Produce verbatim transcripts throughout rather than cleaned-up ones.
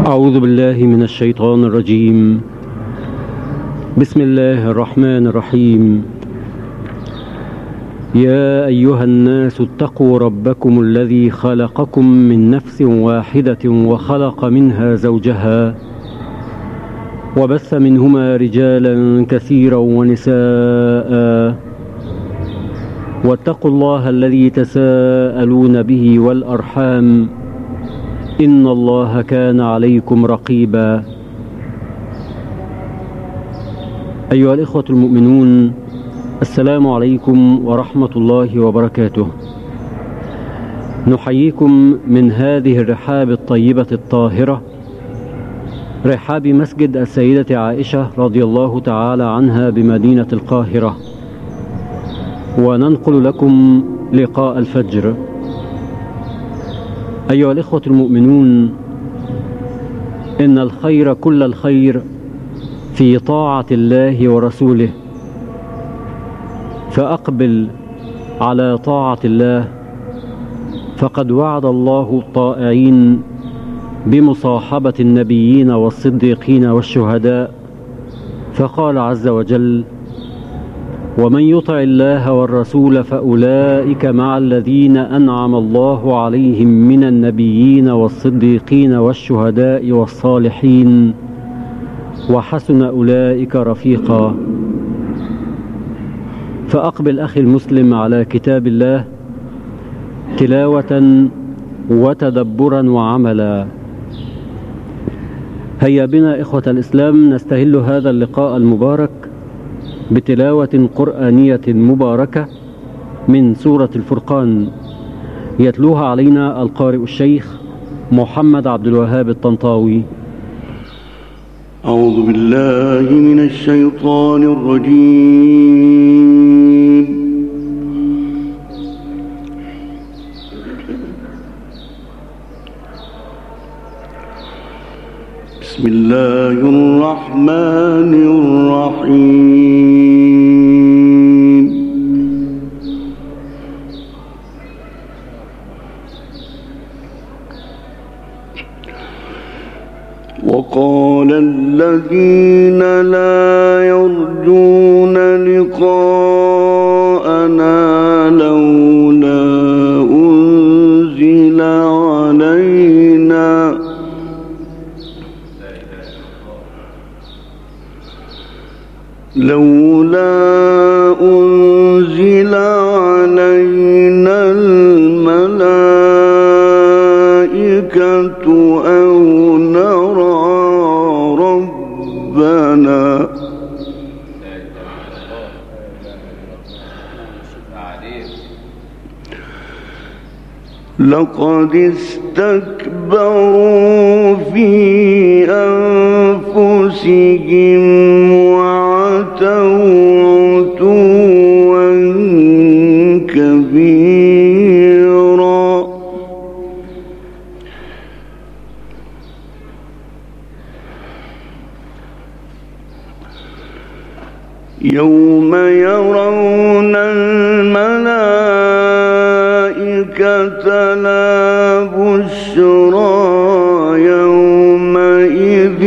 أعوذ بالله من الشيطان الرجيم. بسم الله الرحمن الرحيم. يا أيها الناس اتقوا ربكم الذي خلقكم من نفس واحدة وخلق منها زوجها وبث منهما رجالا كثيرا ونساء واتقوا الله الذي تساءلون به والأرحام إن الله كان عليكم رقيبا. أيها الإخوة المؤمنون، السلام عليكم ورحمة الله وبركاته. نحييكم من هذه الرحاب الطيبة الطاهرة، رحاب مسجد السيدة عائشة رضي الله تعالى عنها بمدينة القاهرة، وننقل لكم لقاء الفجر. أيها الإخوة المؤمنون، إن الخير كل الخير في طاعة الله ورسوله، فأقبل على طاعة الله، فقد وعد الله الطائعين بمصاحبة النبيين والصديقين والشهداء، فقال عز وجل: ومن يطع الله والرسول فأولئك مع الذين أنعم الله عليهم من النبيين والصديقين والشهداء والصالحين وحسن أولئك رفيقا. فأقبل أخي المسلم على كتاب الله تلاوة وتدبرا وعملا. هيا بنا إخوة الإسلام نستهل هذا اللقاء المبارك بتلاوة قرآنية مباركة من سورة الفرقان، يتلوها علينا القارئ الشيخ محمد عبد الوهاب الطنطاوي. أعوذ بالله من الشيطان الرجيم. بسم الله الرحمن الرحيم. وقال الذين لا يرجون لقاءنا لولا أنزل علينا لولا أنزل علينا الملائكة أو نرى ربنا لقد استكبروا في أنفسهم وعتوا عتوا كبيرا. يوم يرون الملائكة لا بشرى يومئذ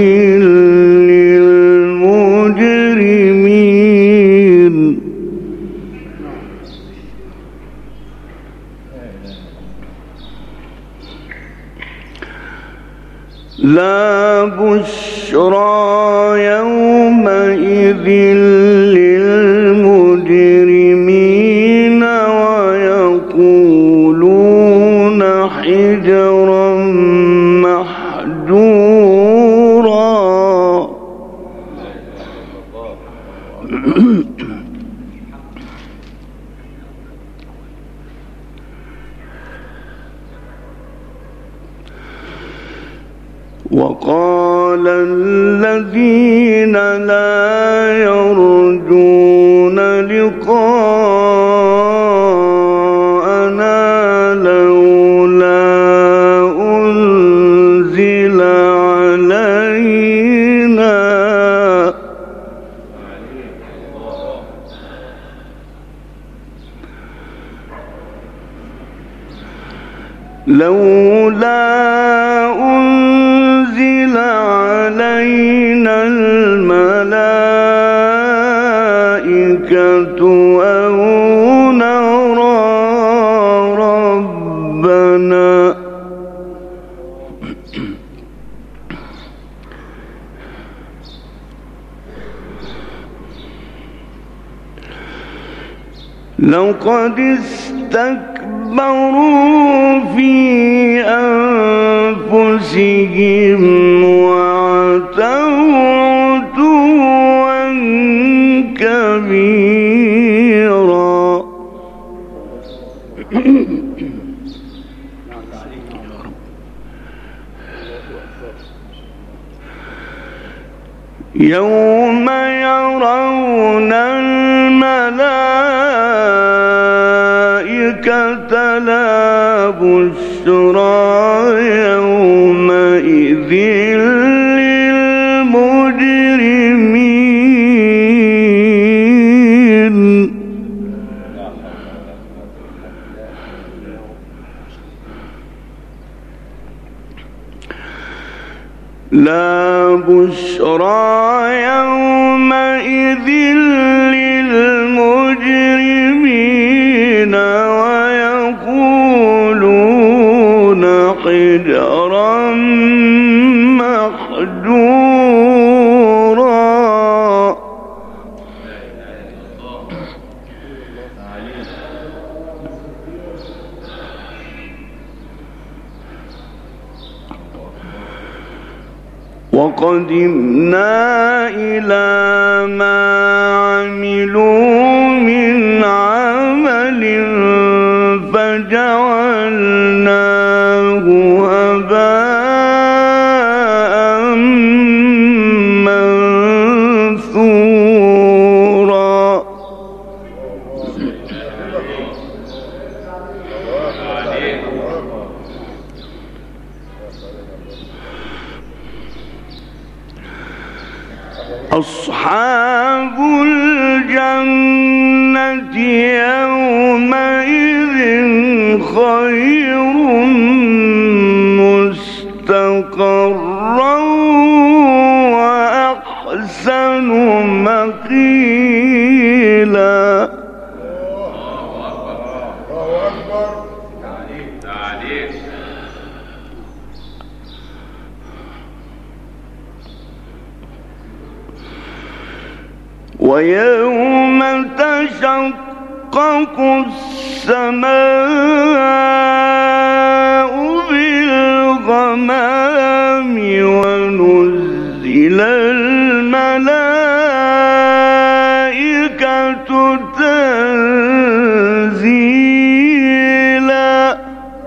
للمجرمين لا بشرى يومئذ للمجرمين ويقولون حجرا محجورا. وقال الذين لا يرجون لقاءنا لولا أنزل علينا لولا أنزل لقد استكبروا في أنفسهم وعتوا عتوا كبيرا. يوم يرون الملائكة لا بشرى يومئذ للمجرمين. لا بشرى يومئذ للمجرمين ويقولون حجرا محجورا. وقدمنا إلى ما عملوا من عمل فجعلناه هباء منثورا. أصحاب الجنة يومئذ خير مستقرا وأحسن مقيلا. ويوم تشقق السماء بالغمام ونزل الملائكة تنزيلا.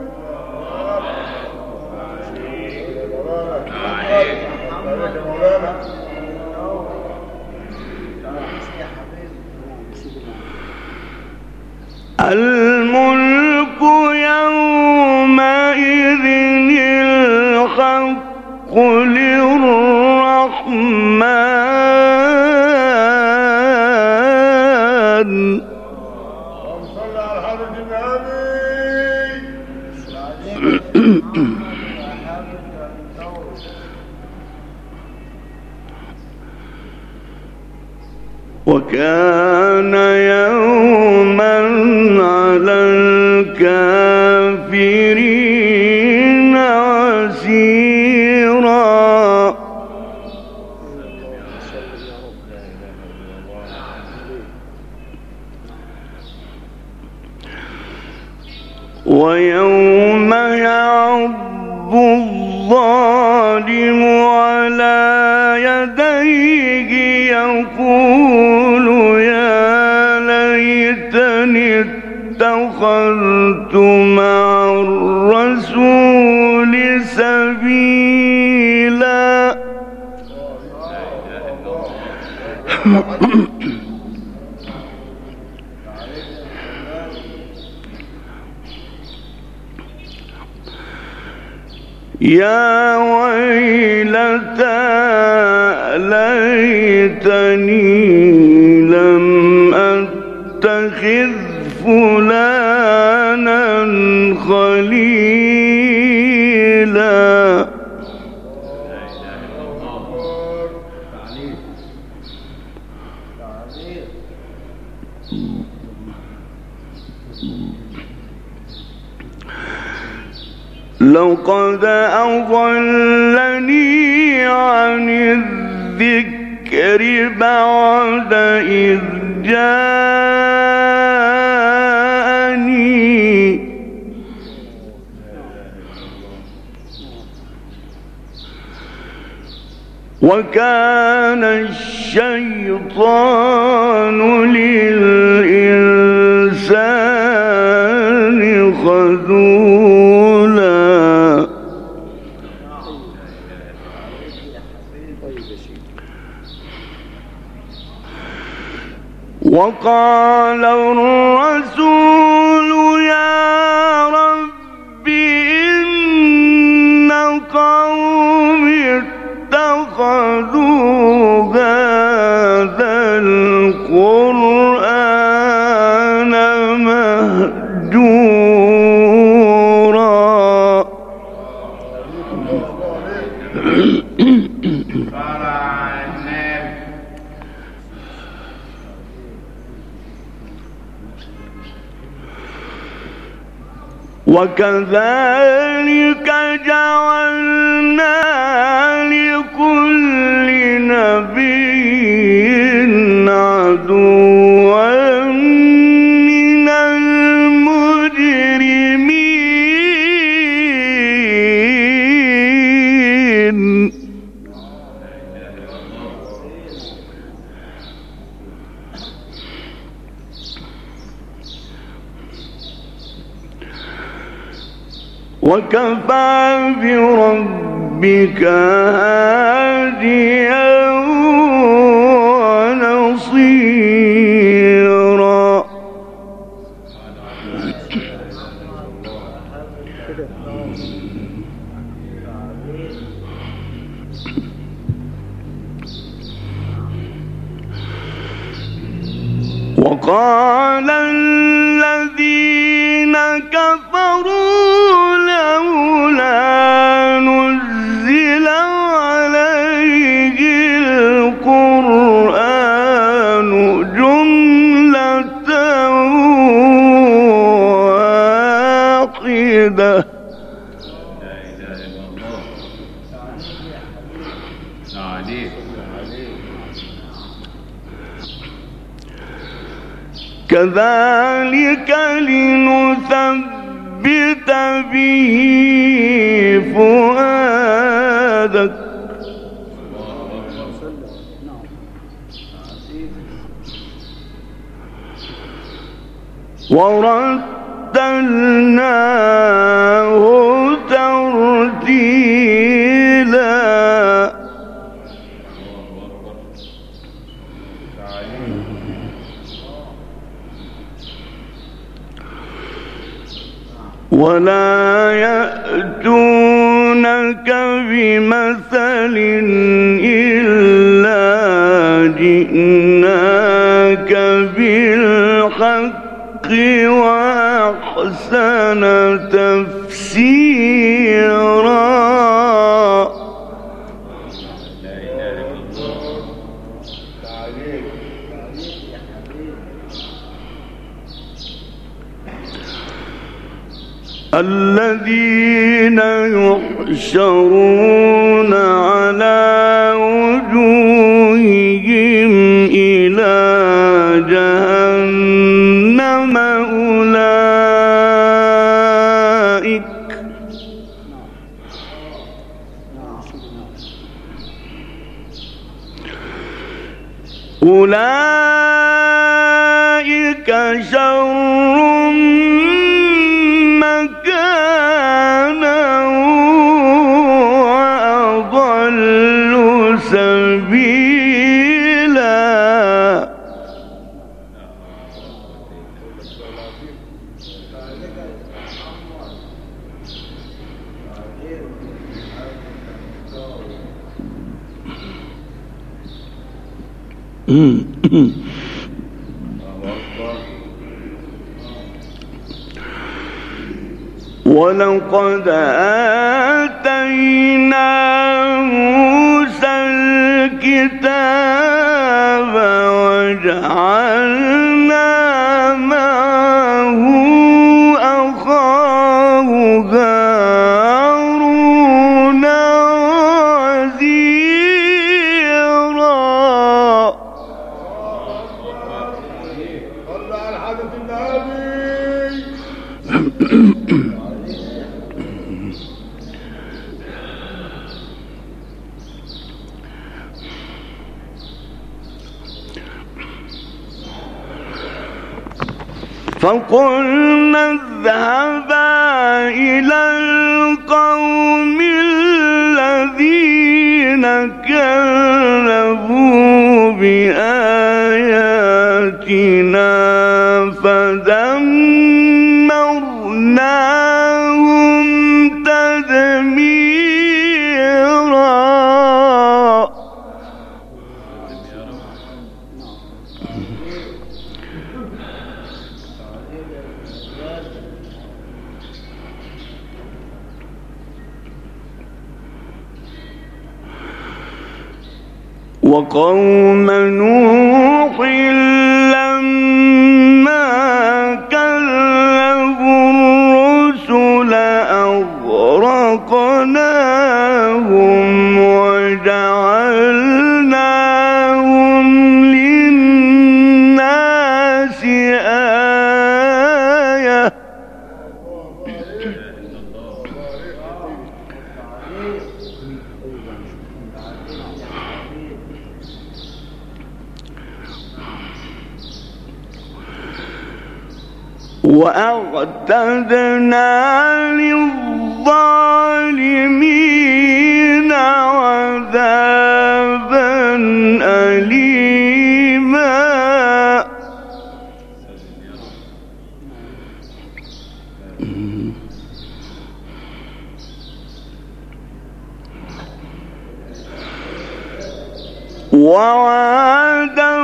الملك يومئذ الحق للرحمن. صل على حضرة النبي. وكان يوما على الكافرين عسيرا. ويوم يعض الظالم على يديه يقول يا ليتني اتخذت مع الرسول سبيلا. يا ويلتى ليتني لم أتخذ فلانا خليلا. لقد أضلني عن الذكر بعد إذ جاءني وكان الشيطان للإنسان خذولا. وقال الرسول يا رب إن قومي اتخذوا هذا القرآن مهجورا. وكذلك جعلنا لكل نبي عدوا من المجرمين. وكفى بربك هاديا ونصيرا. وقال الذين كفروا لولا نزل عليه القرآن جملة واحدة. كذلك لنثبت به فؤادك ورتلناه ترتيلا. ولا يأتونك بمثل إلا جئناك بالحق وأحسن تفسيرا. الذين يحشرون على وجوههم إلى جهنم أولئك أولئك شر مكانا وأضل سبيلا. ولقد آتينا موسى الكتاب وجعلنا معه أخاه هارون وزيرا. صلى على حضرة النبي. فقلنا اذهبا إلى القوم الذين كذبوا بآياتنا فدمرناهم تدميرا. وقوم نوح لما كذبوا الرسل أغرقناهم وجعلناهم للناس آية. وأعتدنا للظالمين عذابا أليما. وعادا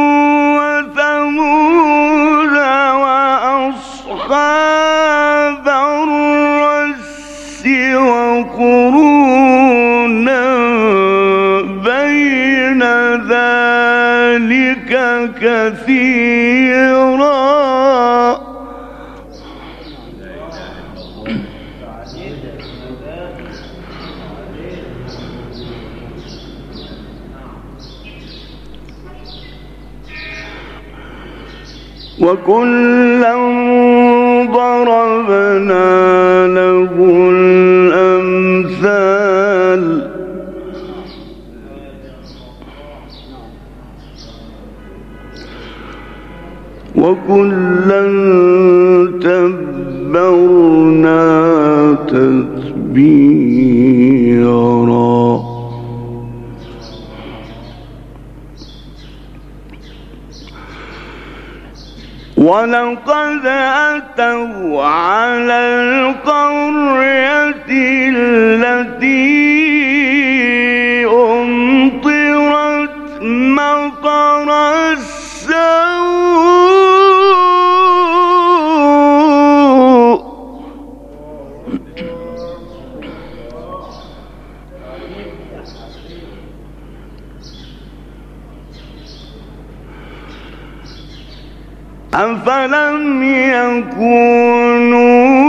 وثمود وأصحاب الرس وقرونا بين ذلك كثيرا. وكلا ضربنا له الأمثال وكلا تبرنا تتبيرا. ولقد أتوا على القرية التي أمطرت مطر السوء أفلم يكونوا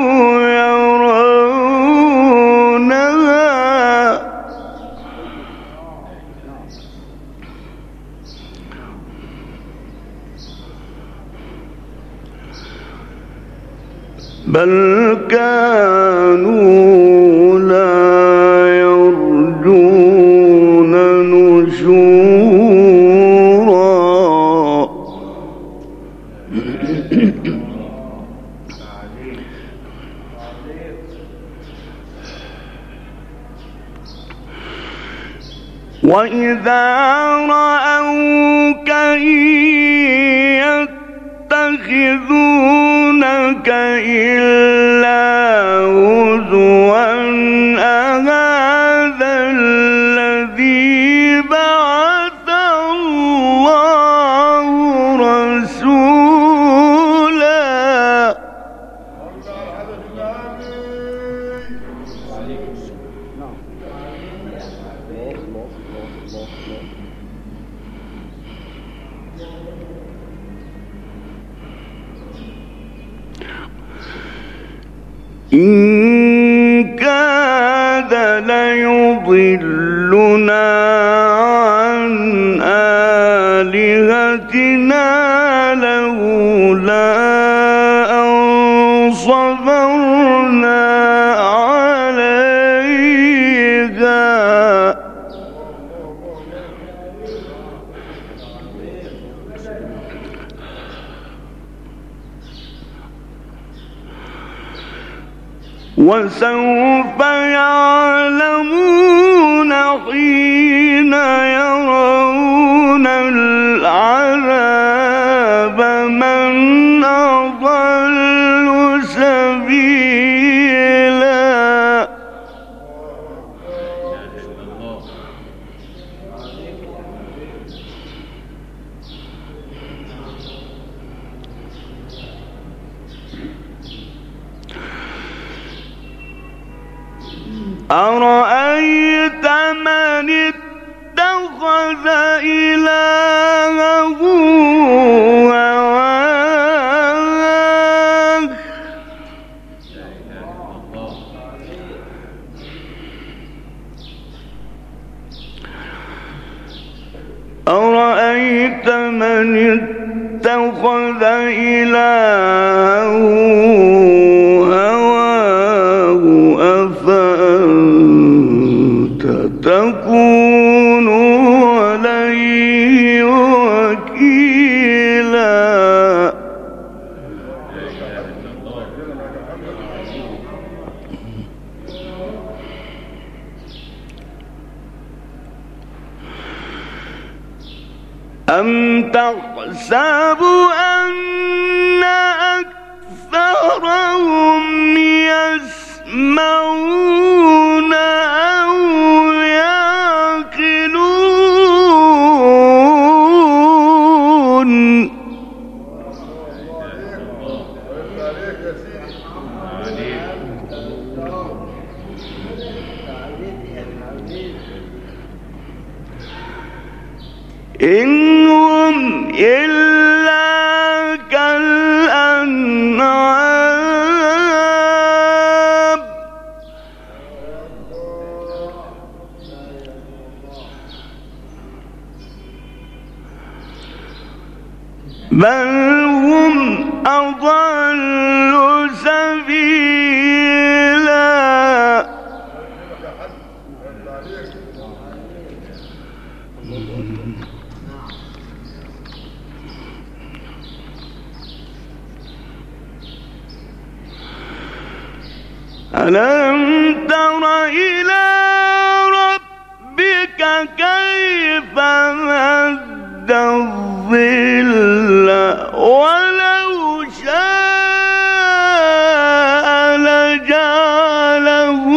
يرونها بل كانوا لا يرجون نشورا. وإذا رأوك يتخذونك إلا هزوا أهذا الذي بعث الله رسولا. إن كاد ليضلنا عن آلهتنا لولا أن صبرنا عليها. وسوف يعلمون حين يرون العذاب من أضل سبيلا. أرأيت من اتخذ إلهه هواه أرأيت من اتخذ إلهه هواه أفأنت تكون عليه وكيلا. أم تحسب أن أكثرهم يسمعون أو يعقلون إنهم إلا كالأنعام بل هم أضل سبيلا. ألم تر إلى ربك كيف مد الظل ولو شاء لجعله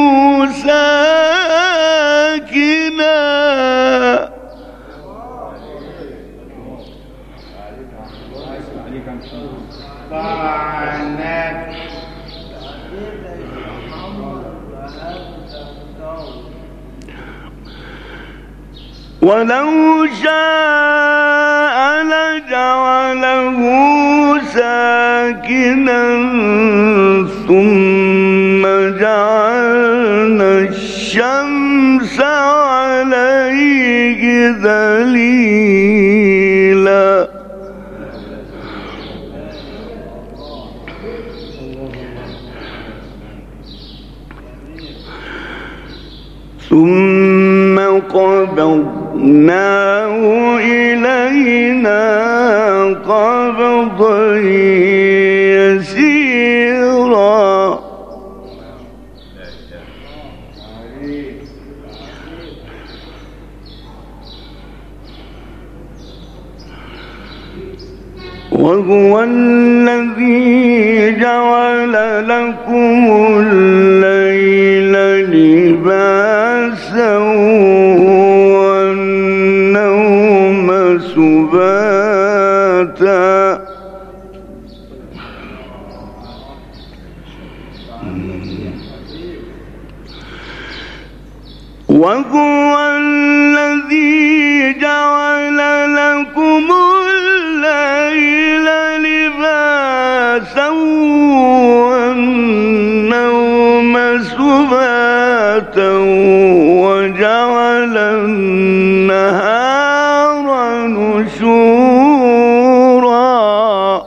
ساكنا ولو شاء لجعله ساكنا ثم جعلنا الشمس عليه دليلا. ثم قبضناه إلينا قبضا يسيرا. وهو الذي جعل لكم الليل لباسا والنوم سباتا وهو الذي جعل لكم الليل لباسا والنوم سباتا وجعل النهار نشورا.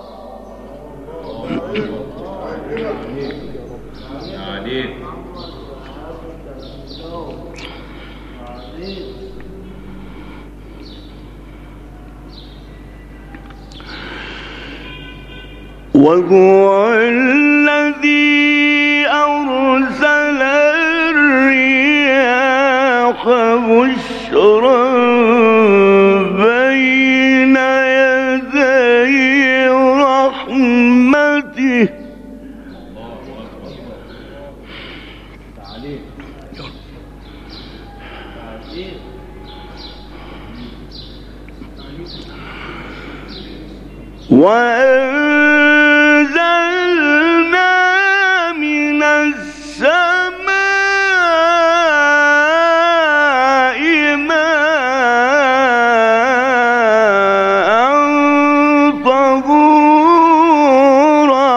وهو الذي أرسل بشرا بين يدي رحمته وأنزلنا من السماء ماء طهورا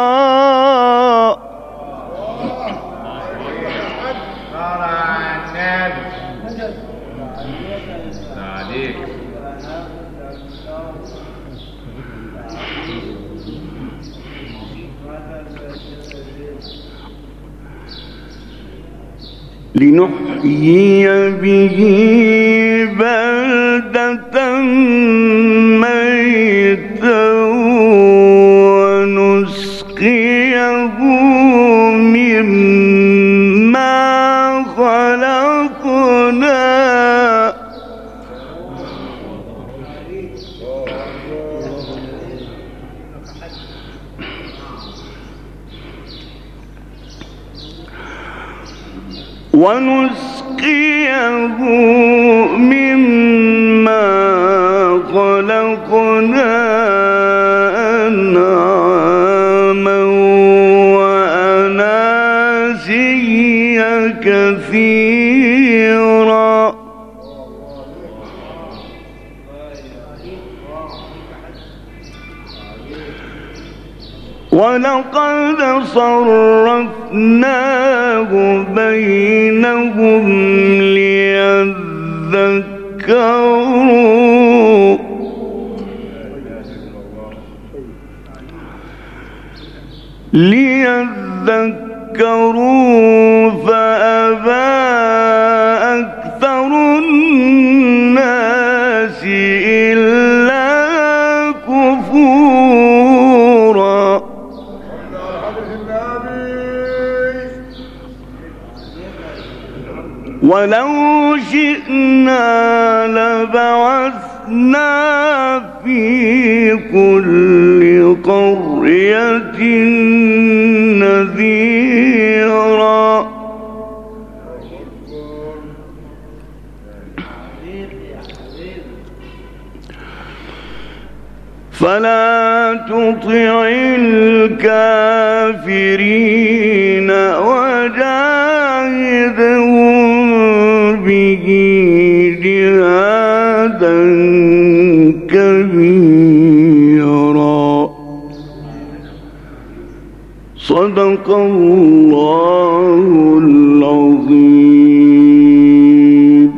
لنحيي به بلدة ميتا ونسقيه مما خلقنا ونسقيه مما خلقنا أنعاما وأناسيا كثيرا ولقد صرفناه بينهم ليذكروا ليذكروا فأبى أكثر الناس إلا كفورا ولو شئنا لبعثنا في كل قرية نذيرا فلا تطع الكافرين وجاهدهم به جهادا كبيرا. صدق الله العظيم.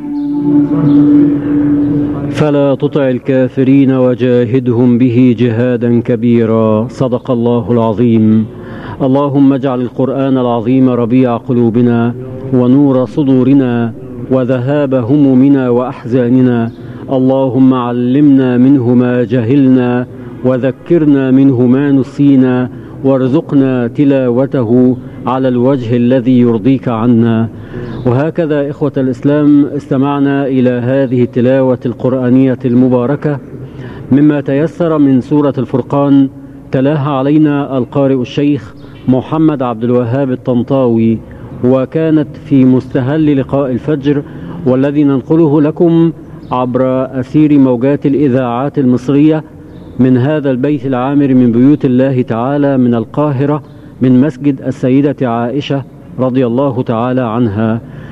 فلا تطع الكافرين وجاهدهم به جهادا كبيرا. صدق الله العظيم. اللهم اجعل القرآن العظيم ربيع قلوبنا ونور صدورنا وذهاب همومنا وأحزاننا. اللهم علمنا منه ما جهلنا وذكرنا منه ما نسينا وارزقنا تلاوته على الوجه الذي يرضيك عنا. وهكذا إخوة الإسلام استمعنا إلى هذه التلاوة القرآنية المباركة مما تيسر من سورة الفرقان، تلاها علينا القارئ الشيخ محمد عبد الوهاب الطنطاوي، وكانت في مستهل لقاء الفجر، والذي ننقله لكم عبر أثير موجات الإذاعات المصرية من هذا البيت العامر من بيوت الله تعالى من القاهرة، من مسجد السيدة عائشة رضي الله تعالى عنها.